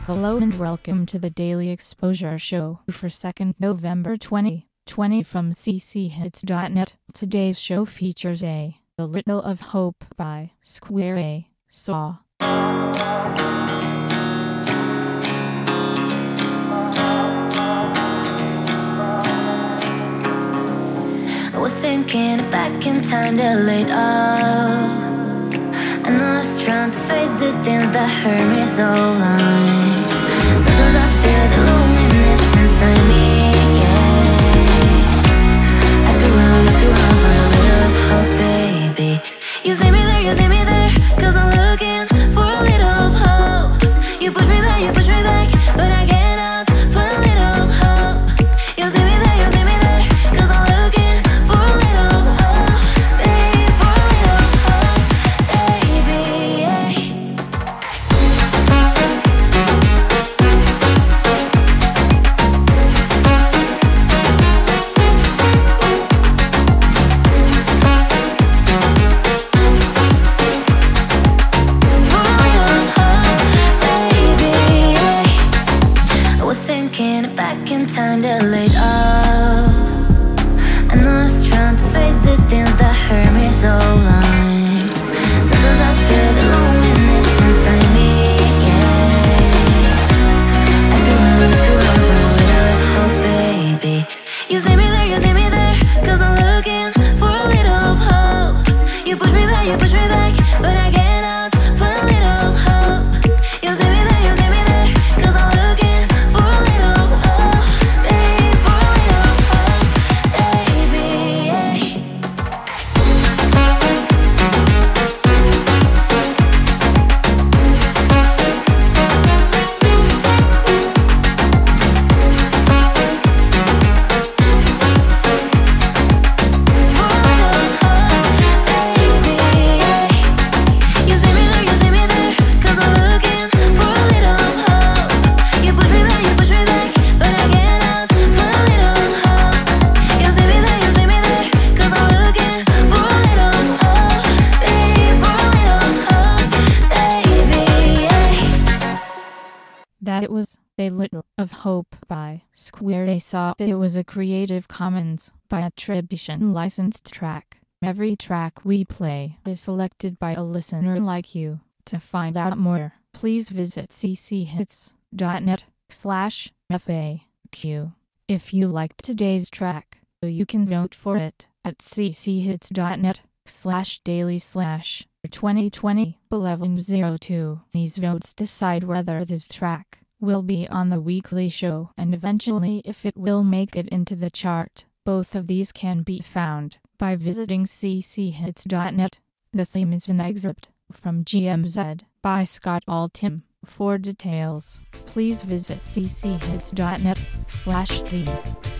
Hello and welcome to the Daily Exposure Show for 2nd November 2020 from cchits.net. Today's show features A Little of Hope by Square A Saw. I was thinking back in time that late up, and I was trying to face the things that hurt me so long. Sometimes I feel the loneliness inside me, yeah. I could run for a little of hope, baby. You see me there, cause I'm looking for a little of hope. You push me back, but I get up for a little of hope. You see me there, cause I'm looking for a little of hope, baby, for a little of hope, baby, yeah. For a little of hope, baby, yeah. I was thinking back in time that late up, and I was trying to face the things that hurt me so long. Sometimes I feel the loneliness inside me, yeah. I could run for a little of hope, baby. You see me there, cause I'm looking for a little of hope. You push me back, but I get up for a little of hope. You see me there, cause I'm looking for a little of hope, baby, for a little of hope, baby, yeah. For a little of hope, baby, yeah. You see me there, cause I'm looking for a little of hope. You push me back, but I get up for a little of hope. You see me there, cause I'm looking for a little of hope, baby, for a little of hope, baby, yeah. That it was A Little of Hope by Square A Saw. It was a Creative Commons by attribution licensed track. Every track we play is selected by a listener like you. To find out more, please visit cchits.net/FAQ. If you liked today's track, you can vote for it at cchits.net/daily/2020-1102. These votes decide whether this track will be on the weekly show and eventually if it will make it into the chart. Both of these can be found by visiting cchits.net. The theme is an excerpt from GMZ by Scott Altham. For details, please visit cchits.net/theme.